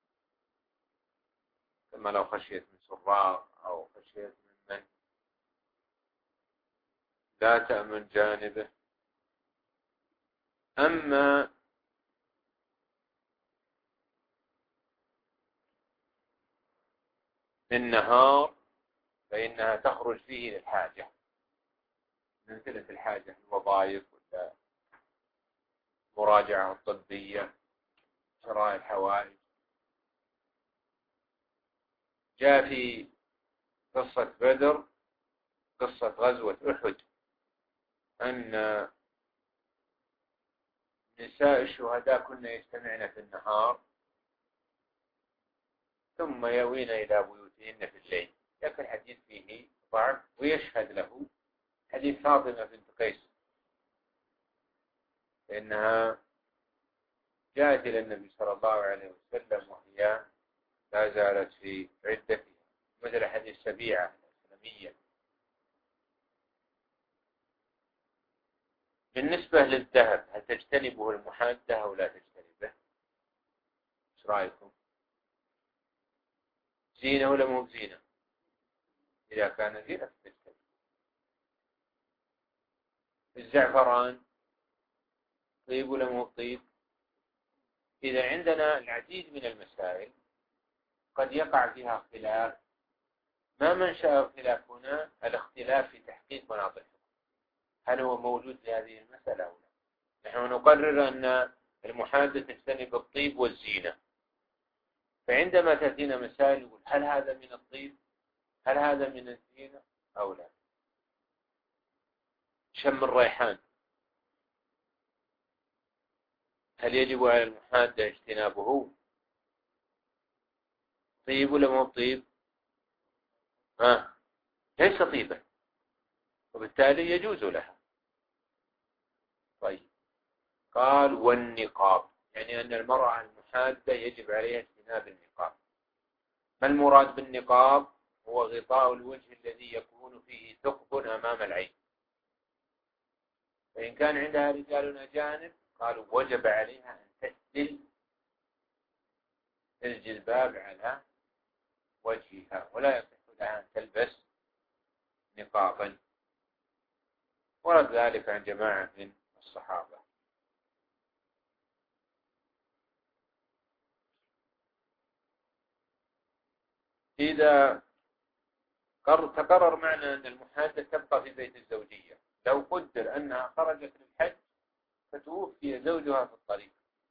Speaker 1: كما لو خشيت من سراق أو خشيت من من لا تأمن جانبه. أما النهار فإنها تخرج فيه للحاجة، مثل في الحاجة الوظائف ولا مراجعة الطبية، شراء الحوائج. جاء في قصة بدر، قصة غزوة أحد، أن نساء الشهداء كن يجتمعن في النهار ثم يوين إلى بيوتهن في الليل، لكن الحديث فيه ضعف، ويشهد له حديث فاطمة بنت قيس، لأنها جاءت إلى النبي صلى الله عليه وسلم وهي لا زالت في عدتها، مثل حديث سبيعة الإسلامية. بالنسبة للذهب، هل تجتنبه المحادة أو لا تجتنبه؟ ايش رأيكم؟ زينة ولا مو زينة؟ إذا كان زينة فتجتنب. الزعفران طيب ولا مو طيب؟ إذا عندنا العديد من المسائل قد يقع فيها اختلاف، ما منشأ الخلاف هنا الاختلاف في تحقيق مناط الحكم، هل هو موجود في هذه المسألة أو لا؟ نحن نقرر أن المحادة تجتنب الطيب والزينة، فعندما تأتينا مسائل يقول هل هذا من الطيب؟ هل هذا من الزينة أو لا؟ شم الريحان هل يجب على المحادة اجتنابه؟ طيب ولا مو طيب؟ آه. ليس طيبا، وبالتالي يجوز لها. طيب، قال والنقاب، يعني أن المرأة المحادة يجب عليها اجتناب النقاب. ما المراد بالنقاب؟ هو غطاء الوجه الذي يكون فيه ثقب أمام العين، فإن كان عندها رجال أجانب قالوا وجب عليها أن تسدل الجلباب على وجهها، ولا يصح لها أن تلبس نقابا، ورد ذلك عن جماعة من الصحابة. إذا تقرر معنا أن المحادة تبقى في بيت الزوجية، لو قدر أنها خرجت للحج فتوفي زوجها في الطريق،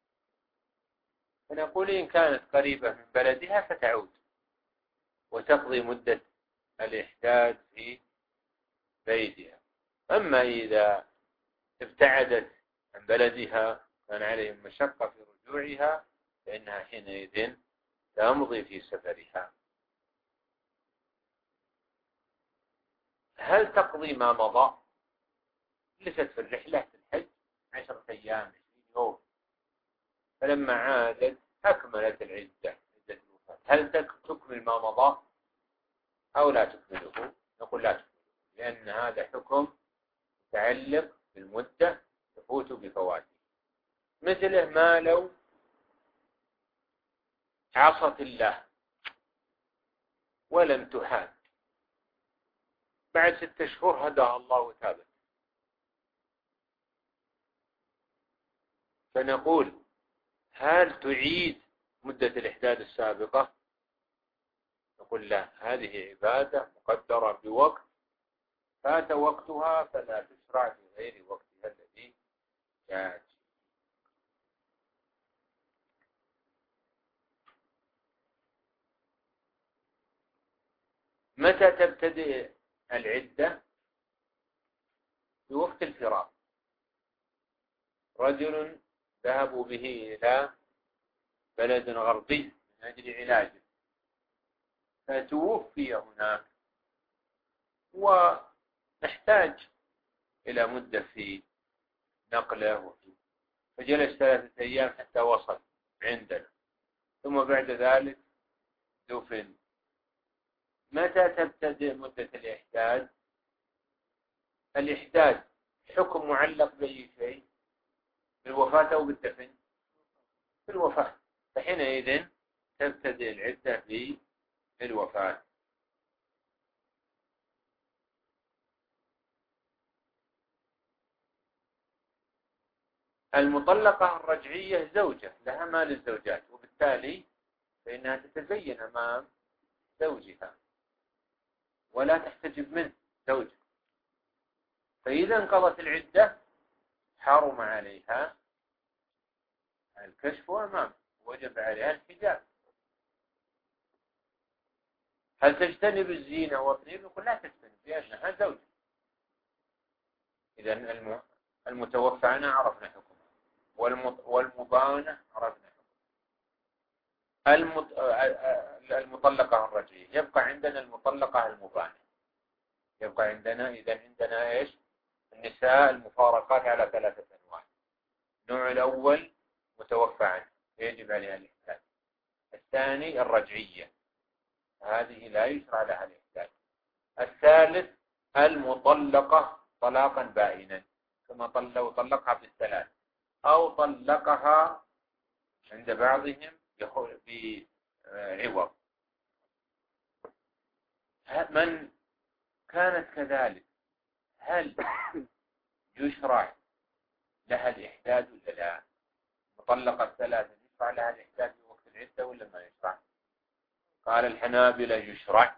Speaker 1: فنقول إن كانت قريبة من بلدها فتعود وتقضي مدة الإحداد في بيتها. أما إذا ابتعدت عن بلدها كان عليهم مشقة في رجوعها، فإنها حينئذ تمضي في سفرها. هل تقضي ما مضى؟ لست في الرحلة في الحج عشرة أيام عشرين يوم، فلما عادت أكملت العدة عدة الوفاة، هل تكمل ما مضى أو لا تكمله؟ نقول لا تكمله، لأن هذا حكم متعلق بالمدة تفوت بفواته. مثله ما لو عصت الله ولم تحاد بعد ستة شهور هداها الله وتابت. فنقول هل تعيد مدة الإحداد السابقة؟ نقول لا، هذه عبادة مقدرة بوقت فات وقتها فلا تشرع في غير وقتها الذي جاءت. متى تبتدئ العدة؟ في وقت الفراق. رجل ذهبوا به إلى بلد غربي من أجل علاجه فتوفي هناك ونحتاج إلى مدة في نقله، فجلس ثلاثة أيام حتى وصل عندنا، ثم بعد ذلك دفن. متى تبتدئ مدة الإحداد؟ الإحداد حكم معلق بأي شيء؟ بالوفاة أو بالدفن؟ بالوفاة. فحينئذ تبتدئ العدة بالوفاة. المطلقة الرجعية زوجة لها مال الزوجات، وبالتالي فإنها تتزين أمام زوجها ولا تحتجب منه زوجها، فإذا انقضت العدة حرم عليها الكشف أمامه، وجب عليها الحجاب. هل تجتنب الزينة والطيب؟ يقول لا تجتنب لأنها زوجة. إذن المتوفى عنها عرفنا حكمها، والمبانة عرفنا حكمها. المطلقة الرجعية يبقى عندنا المطلقة المبانة. يبقى عندنا إذن عندنا إيش؟ النساء المفارقات على ثلاثة أنواع. النوع الأول متوفى عنه يجب عليها الإحداد. الثاني الرجعية، هذه لا يشرع لها الإحداد. الثالث المطلقة طلاقا بائنا، كما لو طلقها بالثلاث أو طلقها عند بعضهم بعوض. من كانت كذلك هل يشرع لها الإحداد ولا لا؟ مطلقة الثلاثة يشرع لها الإحداد في وقت العدة ولا ما يشرع؟ قال الحنابلة يشرع،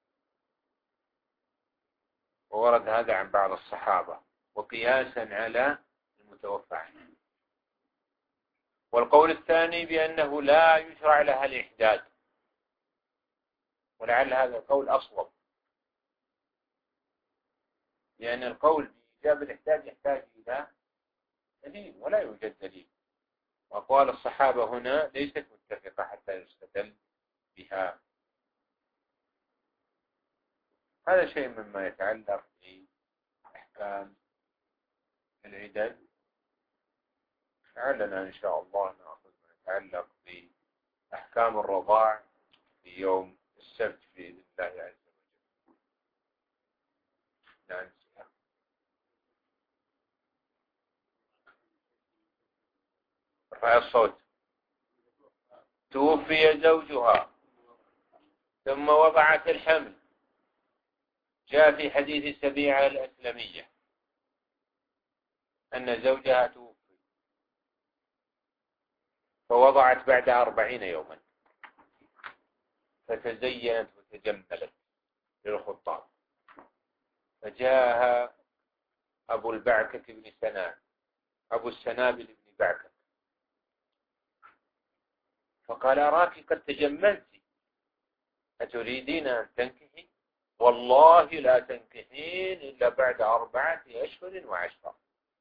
Speaker 1: وورد هذا عن بعض الصحابة وقياسا على المتوفى عنه. والقول الثاني بأنه لا يشرع لها الإحداد، ولعل هذا القول أصوب، لأن القول بإيجاب الإحداد يحتاج إلى دليل ولا يوجد دليل، وأقوال الصحابة هنا ليست متفقة حتى يستدل بها. هذا شيء مما يتعلق بأحكام العدد. لعلنا إن شاء الله نأخذ ما يتعلق بأحكام الرضاع في يوم السبت بإذن الله عز وجل. لا ننسيها. رفع الصوت. توفي زوجها ثم وضعت الحمل. جاء في حديث سبيعة الأسلمية أن زوجها توفي فوضعت بعد أربعين يوما، فتزينت وتجملت للخطاب، فجاءها أبو البعكة بن سنان أبو السنابل بن بعكة فقال أراك قد تجملت أتريدين أن تنكحي؟ والله لا تنكحين إلا بعد أربعة أشهر وعشرة.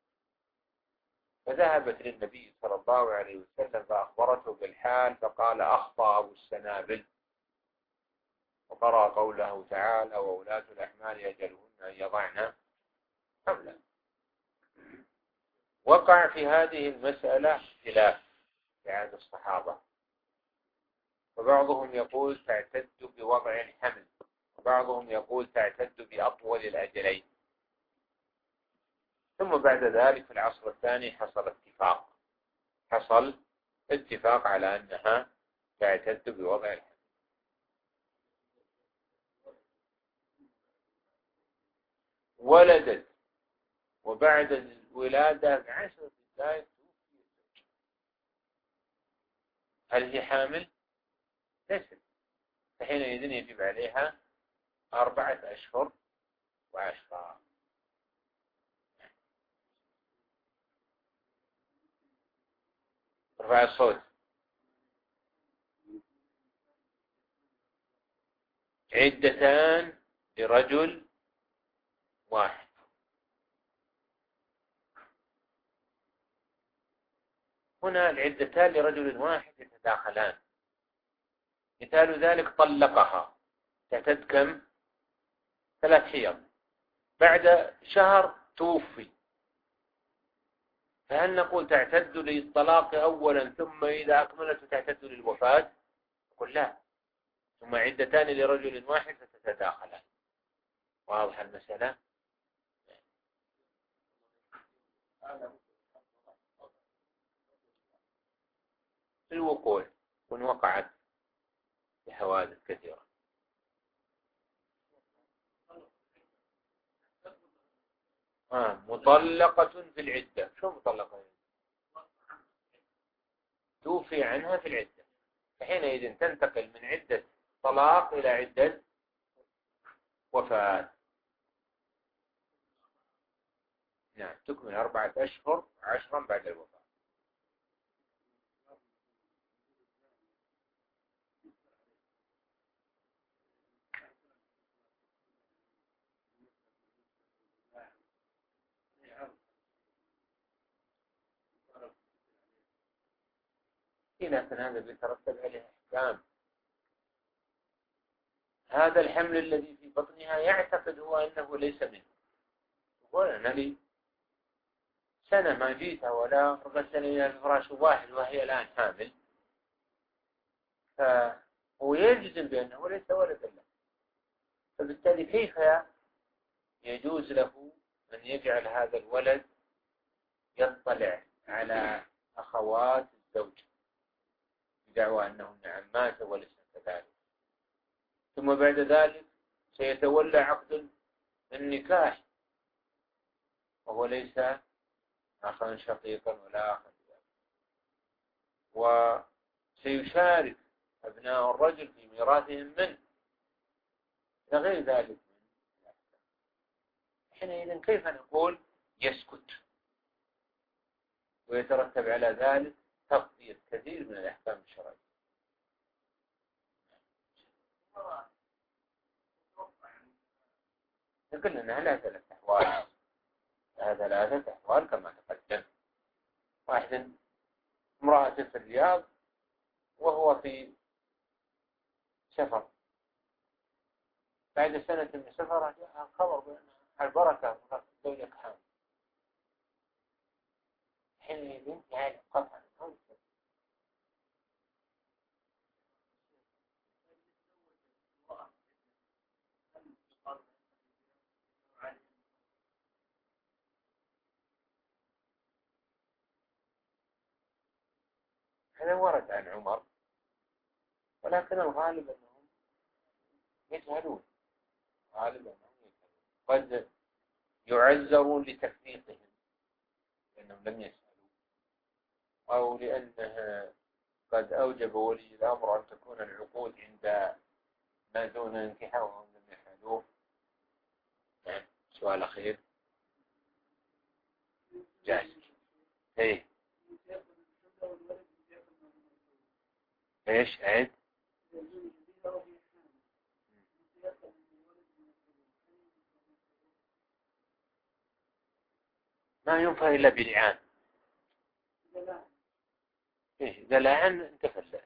Speaker 1: فذهبت للنبي صلى الله عليه وسلم فأخبرته بالحال، فقال أخطأ أبو السنابل، وقرأ قوله تعالى وأولاة الأحمال أجلهن أن يضعن حملا. وقع في هذه المسألة خلاف في عهد الصحابة، فبعضهم يقول تعتد بوضع الحمل، وبعضهم يقول تعتد بأطول الأجلين. ثم بعد ذلك في العصر الثاني حصل اتفاق حصل اتفاق على أنها تعتد بوضع الحمل. ولدت وبعد الولادة بعشرة دقائق توفي الزوج، هل هي حامل؟ ليست. فحينئذ يجب عليها أربعة أشهر وعشرة. ارفع الصوت. عدتان لرجل واحد. هنا العدتان لرجل واحد يتداخلان. مثال ذلك طلقها، تعتد كم؟ ثلاث حيض، بعد شهر توفي، فهل نقول تعتد للطلاق أولا ثم إذا أكملت تعتد للوفاة؟ نقول لا، ثم عدتان لرجل واحد فتتداخلان. واضح المسألة؟ الوقوع وإن وقعت بحوادث كثيرة. آه مطلقة في العدة. شو مطلقة؟ توفي عنها في العدة، فحينئذ تنتقل من عدة طلاق إلى عدة وفاة. نعم، تكمل أربعة أشهر عشرا بعد الوفاة. لكن هذا بيترتب عليه أحكام. هذا الحمل الذي في بطنها يعتقد هو أنه ليس منه، يقول أنا لي سنة ما جيتها ولا رغسني إلى الفراش واحد وهي الآن حامل، فهو يجزم بأنه ليس ولد له. فبالتالي كيف يجوز له أن يجعل هذا الولد يطلع على أخوات الزوج بدعوى أنهن عمات وليس كذلك، ثم بعد ذلك سيتولى عقد النكاح وهو ليس أخا شقيقا ولا أخا، وسيشارك أبناء الرجل في ميراثهم منه إلى غير ذلك. حينئذ كيف نقول يسكت ويترتب على ذلك تغطية كثير من الأحكام الشرعية؟ نقول أنها لا ثلاث أحوال، هذا ثلاثة أحوال كما تقدم. واحد، امرأة في الرياض وهو في سفر، بعد سنة من سفره جاء الخبر بأن البركة زوجك حامل، حينئذ يعني قطعا هذا ورد عن عمر، ولكن الغالب أنهم يجهلون، غالب أنهم يجهلون، قد يعذرون لتفريطهم لأنهم لم يسألوا، أو لأنه قد أوجب ولي الأمر أن تكون العقود عند ما دون انكحاء وهم لم يفعلوه. سؤال أخير جاهز. ايه ايش عيد؟ ما ينفع إلا بلعان. إيه إذا لعن انتفى النسب.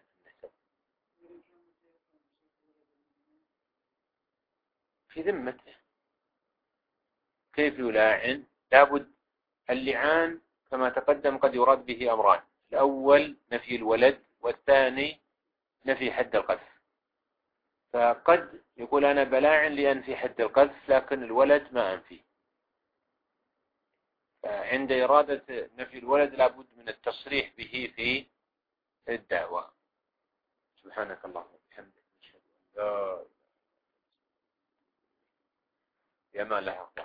Speaker 1: في ذمته كيف يلاعن؟ لابد اللعان كما تقدم قد يراد به أمران، الأول نفي الولد، والثاني نفي حد القذف. فقد يقول أنا بلاعن لأنفي حد القذف لكن الولد ما أنفي، فعند إرادة نفي الولد لابد من التصريح به في الدعوة. سبحانك اللهم وبحمدك، نشهد أن لا إله إلا أنت، يا ما لها